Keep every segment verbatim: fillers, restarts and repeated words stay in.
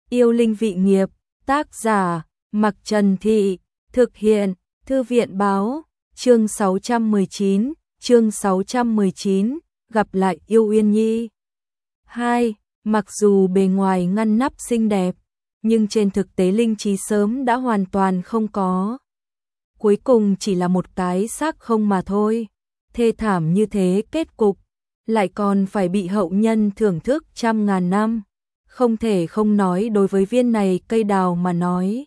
Yêu linh vị nghiệp, tác giả, Mặc Trần Thị, thực hiện, Thư viện báo, chương sáu trăm mười chín, chương sáu trăm mười chín, gặp lại Yêu Uyên Nhi. hai. Mặc dù bề ngoài ngăn nắp xinh đẹp, nhưng trên thực tế linh trí sớm đã hoàn toàn không có. Cuối cùng chỉ là một cái xác không mà thôi. Thê thảm như thế kết cục, lại còn phải bị hậu nhân thưởng thức trăm ngàn năm. Không thể không nói đối với viên này cây đào mà nói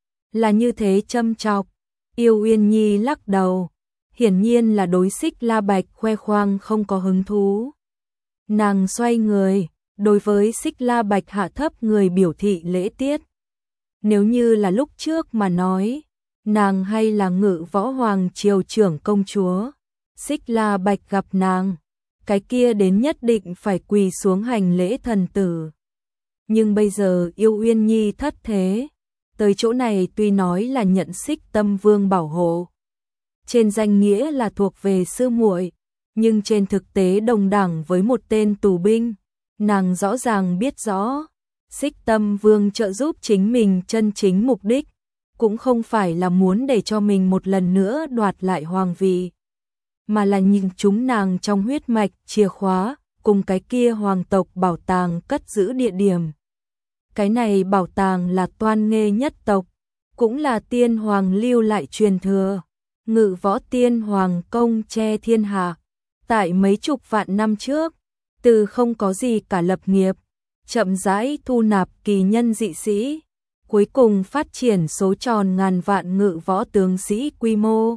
là như thế châm chọc. Yêu Uyên Nhi lắc đầu, hiển nhiên là đối Xích La Bạch khoe khoang không có hứng thú. Nàng xoay người, đối với Xích La Bạch hạ thấp người biểu thị lễ tiết. Nếu như là lúc trước mà nói, nàng hay là Ngự Võ Hoàng triều trưởng công chúa, Xích La Bạch gặp nàng, cái kia đến nhất định phải quỳ xuống hành lễ thần tử. Nhưng bây giờ Yêu Uyên Nhi thất thế, tới chỗ này tuy nói là nhận Xích Tâm Vương bảo hộ, trên danh nghĩa là thuộc về sư muội, nhưng trên thực tế đồng đẳng với một tên tù binh. Nàng rõ ràng biết rõ, Xích Tâm Vương trợ giúp chính mình chân chính mục đích, cũng không phải là muốn để cho mình một lần nữa đoạt lại hoàng vị, mà là nhìn chúng nàng trong huyết mạch chìa khóa, cùng cái kia hoàng tộc bảo tàng cất giữ địa điểm. Cái này bảo tàng là Toan Nghê nhất tộc, cũng là tiên hoàng lưu lại truyền thừa. Ngự Võ tiên hoàng công che thiên hạ, tại mấy chục vạn năm trước, từ không có gì cả lập nghiệp, chậm rãi thu nạp kỳ nhân dị sĩ, cuối cùng phát triển số tròn ngàn vạn ngự võ tướng sĩ quy mô,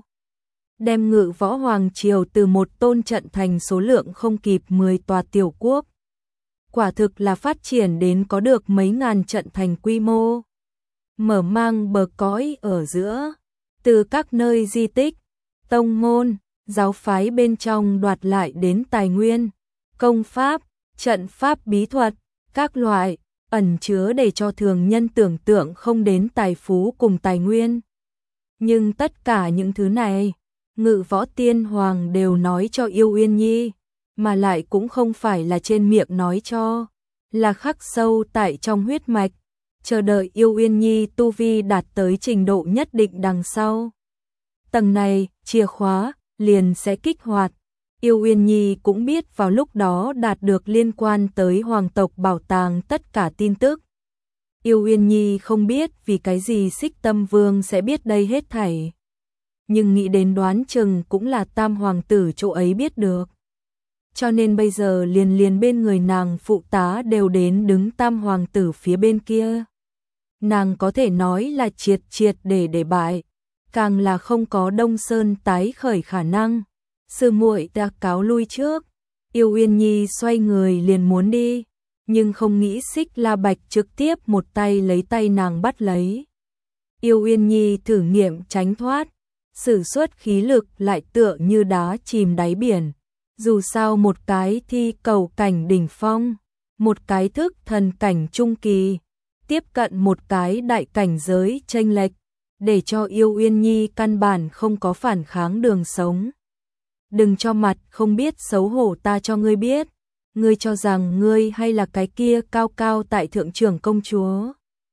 đem Ngự Võ Hoàng triều từ một tôn trận thành số lượng không kịp mười tòa tiểu quốc. Quả thực là phát triển đến có được mấy ngàn trận thành quy mô, mở mang bờ cõi ở giữa, từ các nơi di tích, tông môn, giáo phái bên trong đoạt lại đến tài nguyên, công pháp, trận pháp bí thuật, các loại, ẩn chứa để cho thường nhân tưởng tượng không đến tài phú cùng tài nguyên. Nhưng tất cả những thứ này, Ngự Võ Tiên Hoàng đều nói cho Yêu Uyên Nhi, mà lại cũng không phải là trên miệng nói cho, là khắc sâu tại trong huyết mạch, chờ đợi Yêu Uyên Nhi tu vi đạt tới trình độ nhất định đằng sau. Tầng này, chìa khóa, liền sẽ kích hoạt. Yêu Uyên Nhi cũng biết vào lúc đó đạt được liên quan tới hoàng tộc bảo tàng tất cả tin tức. Yêu Uyên Nhi không biết vì cái gì Xích Tâm Vương sẽ biết đây hết thảy, nhưng nghĩ đến đoán chừng cũng là tam hoàng tử chỗ ấy biết được. Cho nên bây giờ liền liền bên người nàng phụ tá đều đến đứng tam hoàng tử phía bên kia. Nàng có thể nói là triệt triệt để để bại, càng là không có Đông Sơn tái khởi khả năng. Sư muội đã cáo lui trước. Yêu Uyên Nhi xoay người liền muốn đi, nhưng không nghĩ Xích La Bạch trực tiếp một tay lấy tay nàng bắt lấy. Yêu Uyên Nhi thử nghiệm tránh thoát, sử xuất khí lực lại tựa như đá chìm đáy biển. Dù sao một cái thi cầu cảnh đỉnh phong, một cái thức thần cảnh trung kỳ, tiếp cận một cái đại cảnh giới chênh lệch, để cho Yêu Uyên Nhi căn bản không có phản kháng đường sống. Đừng cho mặt không biết xấu hổ ta cho ngươi biết, ngươi cho rằng ngươi hay là cái kia cao cao tại thượng trưởng công chúa.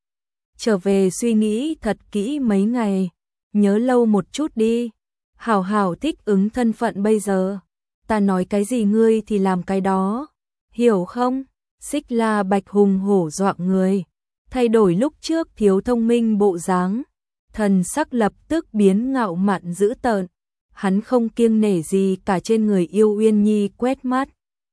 Trở về suy nghĩ thật kỹ mấy ngày, nhớ lâu một chút đi, hảo hảo thích ứng thân phận bây giờ. Ta nói cái gì ngươi thì làm cái đó, hiểu không? Xích La Bạch hùng hổ dọa người, thay đổi lúc trước thiếu thông minh bộ dáng, thần sắc lập tức biến ngạo mạn dữ tợn. Hắn không kiêng nể gì cả trên người Yêu Uyên Nhi quét mắt.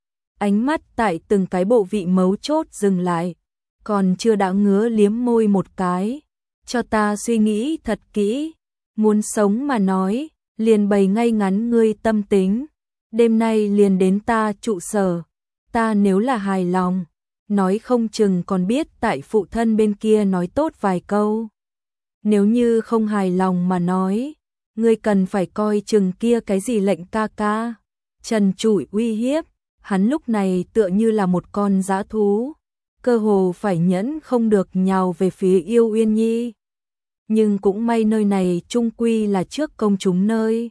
Ánh mắt tại từng cái bộ vị mấu chốt dừng lại, còn chưa đã ngứa liếm môi một cái. Cho ta suy nghĩ thật kỹ, muốn sống mà nói, liền bày ngay ngắn ngươi tâm tính. Đêm nay liền đến ta trụ sở, ta nếu là hài lòng, nói không chừng còn biết tại phụ thân bên kia nói tốt vài câu. Nếu như không hài lòng mà nói, ngươi cần phải coi chừng kia cái gì lệnh ca ca. Trần trụi uy hiếp, hắn lúc này tựa như là một con dã thú, cơ hồ phải nhẫn không được nhào về phía Yêu Uyên Nhi. Nhưng cũng may nơi này chung quy là trước công chúng nơi,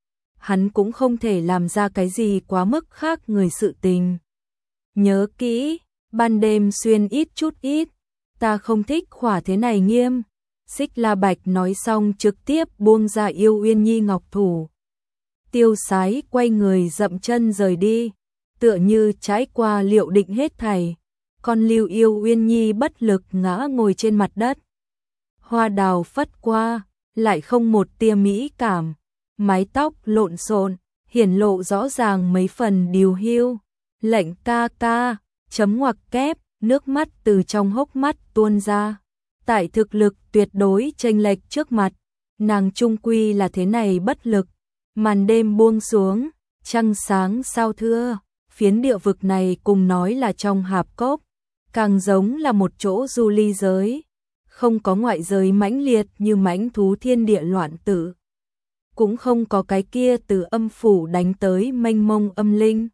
hắn cũng không thể làm ra cái gì quá mức khác người sự tình. Nhớ kỹ, ban đêm xuyên ít chút ít, ta không thích khỏa thế này nghiêm. Xích La Bạch nói xong trực tiếp buông ra Yêu Uyên Nhi ngọc thủ. Tiêu Sái quay người dậm chân rời đi, tựa như trải qua liệu định hết thảy. Còn Lưu Yêu Uyên Nhi bất lực ngã ngồi trên mặt đất. Hoa đào phất qua, lại không một tia mỹ cảm, mái tóc lộn xộn, hiển lộ rõ ràng mấy phần điều hiu. Lệnh ca ca, chấm ngoặc kép, nước mắt từ trong hốc mắt tuôn ra. Tại thực lực tuyệt đối chênh lệch trước mặt, nàng trung quy là thế này bất lực. Màn đêm buông xuống, trăng sáng sao thưa, phiến địa vực này cùng nói là trong hạp cốc, càng giống là một chỗ du ly giới, không có ngoại giới mãnh liệt như mãnh thú thiên địa loạn tử, cũng không có cái kia từ âm phủ đánh tới mênh mông âm linh.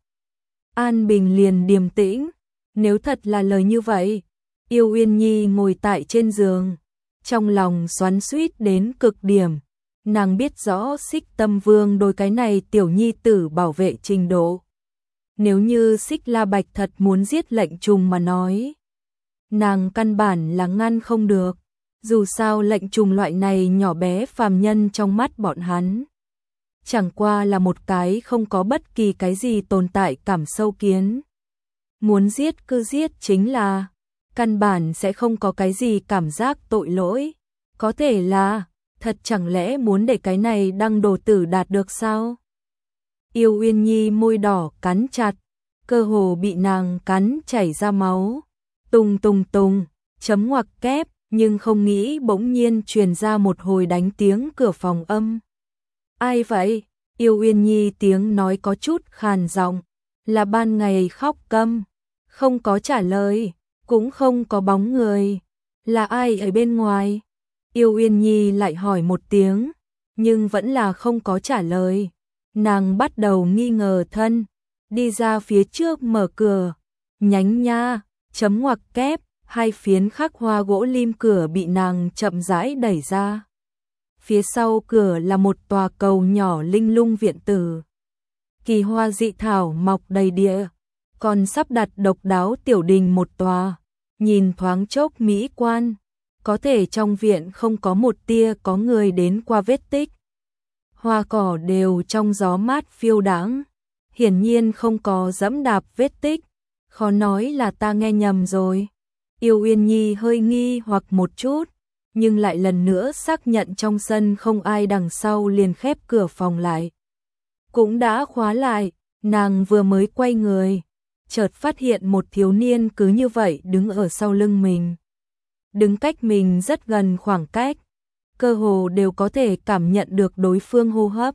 An bình liền điềm tĩnh, nếu thật là lời như vậy, Yêu Uyên Nhi ngồi tại trên giường, trong lòng xoắn xuýt đến cực điểm. Nàng biết rõ Xích Tâm Vương đôi cái này tiểu nhi tử bảo vệ trình độ. Nếu như Xích La Bạch thật muốn giết lệnh trùng mà nói, nàng căn bản là ngăn không được. Dù sao lệnh trùng loại này nhỏ bé phàm nhân trong mắt bọn hắn, chẳng qua là một cái không có bất kỳ cái gì tồn tại cảm sâu kiến. Muốn giết cứ giết chính là, căn bản sẽ không có cái gì cảm giác tội lỗi. Có thể là, thật chẳng lẽ muốn để cái này đăng đồ tử đạt được sao? Yêu Uyên Nhi môi đỏ cắn chặt, cơ hồ bị nàng cắn chảy ra máu. Tùng tùng tùng, chấm ngoặc kép, nhưng không nghĩ bỗng nhiên truyền ra một hồi đánh tiếng cửa phòng âm. Ai vậy? Yêu Uyên Nhi tiếng nói có chút khàn giọng, là ban ngày khóc câm, không có trả lời, cũng không có bóng người. Là ai ở bên ngoài? Yêu Uyên Nhi lại hỏi một tiếng, nhưng vẫn là không có trả lời. Nàng bắt đầu nghi ngờ thân, đi ra phía trước mở cửa, nhánh nha, chấm ngoặc kép, hai phiến khắc hoa gỗ lim cửa bị nàng chậm rãi đẩy ra. Phía sau cửa là một tòa cầu nhỏ linh lung viện tử. Kỳ hoa dị thảo mọc đầy địa, còn sắp đặt độc đáo tiểu đình một tòa, nhìn thoáng chốc mỹ quan. Có thể trong viện không có một tia có người đến qua vết tích. Hoa cỏ đều trong gió mát phiêu đãng, hiển nhiên không có dẫm đạp vết tích. Khó nói là ta nghe nhầm rồi. Yêu Uyên Nhi hơi nghi hoặc một chút, nhưng lại lần nữa xác nhận trong sân không ai đằng sau liền khép cửa phòng lại. Cũng đã khóa lại, nàng vừa mới quay người, chợt phát hiện một thiếu niên cứ như vậy đứng ở sau lưng mình. Đứng cách mình rất gần khoảng cách, cơ hồ đều có thể cảm nhận được đối phương hô hấp.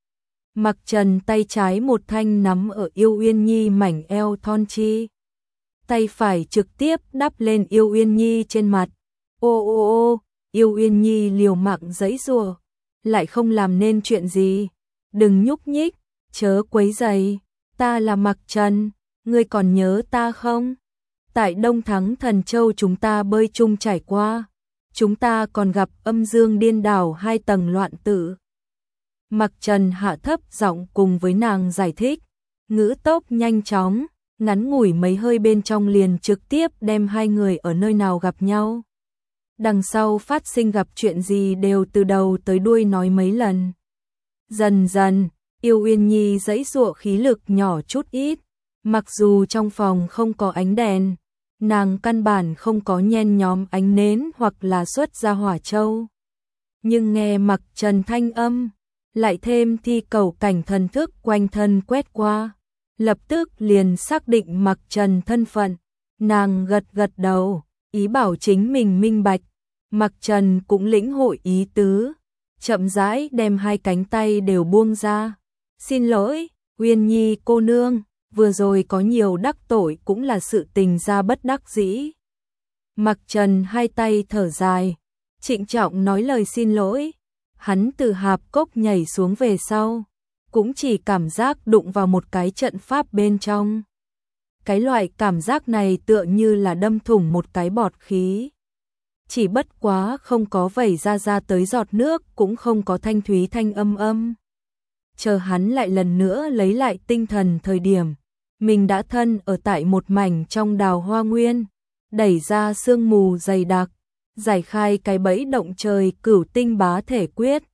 Mặc Trần tay trái một thanh nắm ở Yêu Uyên Nhi mảnh eo thon chi, tay phải trực tiếp đắp lên Yêu Uyên Nhi trên mặt. Ô ô ô, Yêu Uyên Nhi liều mạng giãy giụa, lại không làm nên chuyện gì. Đừng nhúc nhích, chớ quấy rầy, ta là Mặc Trần, ngươi còn nhớ ta không? Tại Đông Thắng Thần Châu chúng ta bơi chung trải qua, chúng ta còn gặp âm dương điên đảo hai tầng loạn tử. Mặc Trần hạ thấp giọng cùng với nàng giải thích, ngữ tốc nhanh chóng, ngắn ngủi mấy hơi bên trong liền trực tiếp đem hai người ở nơi nào gặp nhau. Đằng sau phát sinh gặp chuyện gì đều từ đầu tới đuôi nói mấy lần. Dần dần, Yêu Uyên Nhi giãy giụa khí lực nhỏ chút ít, mặc dù trong phòng không có ánh đèn, nàng căn bản không có nhen nhóm ánh nến hoặc là xuất ra hỏa châu. Nhưng nghe Mặc Trần thanh âm, lại thêm thi cầu cảnh thần thức quanh thân quét qua, lập tức liền xác định Mặc Trần thân phận. Nàng gật gật đầu, ý bảo chính mình minh bạch. Mặc Trần cũng lĩnh hội ý tứ, chậm rãi đem hai cánh tay đều buông ra. Xin lỗi, Uyên Nhi cô nương, vừa rồi có nhiều đắc tội cũng là sự tình ra bất đắc dĩ. Mặc Trần hai tay thở dài, trịnh trọng nói lời xin lỗi. Hắn từ hạp cốc nhảy xuống về sau, cũng chỉ cảm giác đụng vào một cái trận pháp bên trong. Cái loại cảm giác này tựa như là đâm thủng một cái bọt khí. Chỉ bất quá không có vẩy ra ra tới giọt nước, cũng không có thanh thúy thanh âm âm. Chờ hắn lại lần nữa lấy lại tinh thần thời điểm, mình đã thân ở tại một mảnh trong đào hoa nguyên, đẩy ra sương mù dày đặc, giải khai cái bẫy động trời cửu tinh bá thể quyết,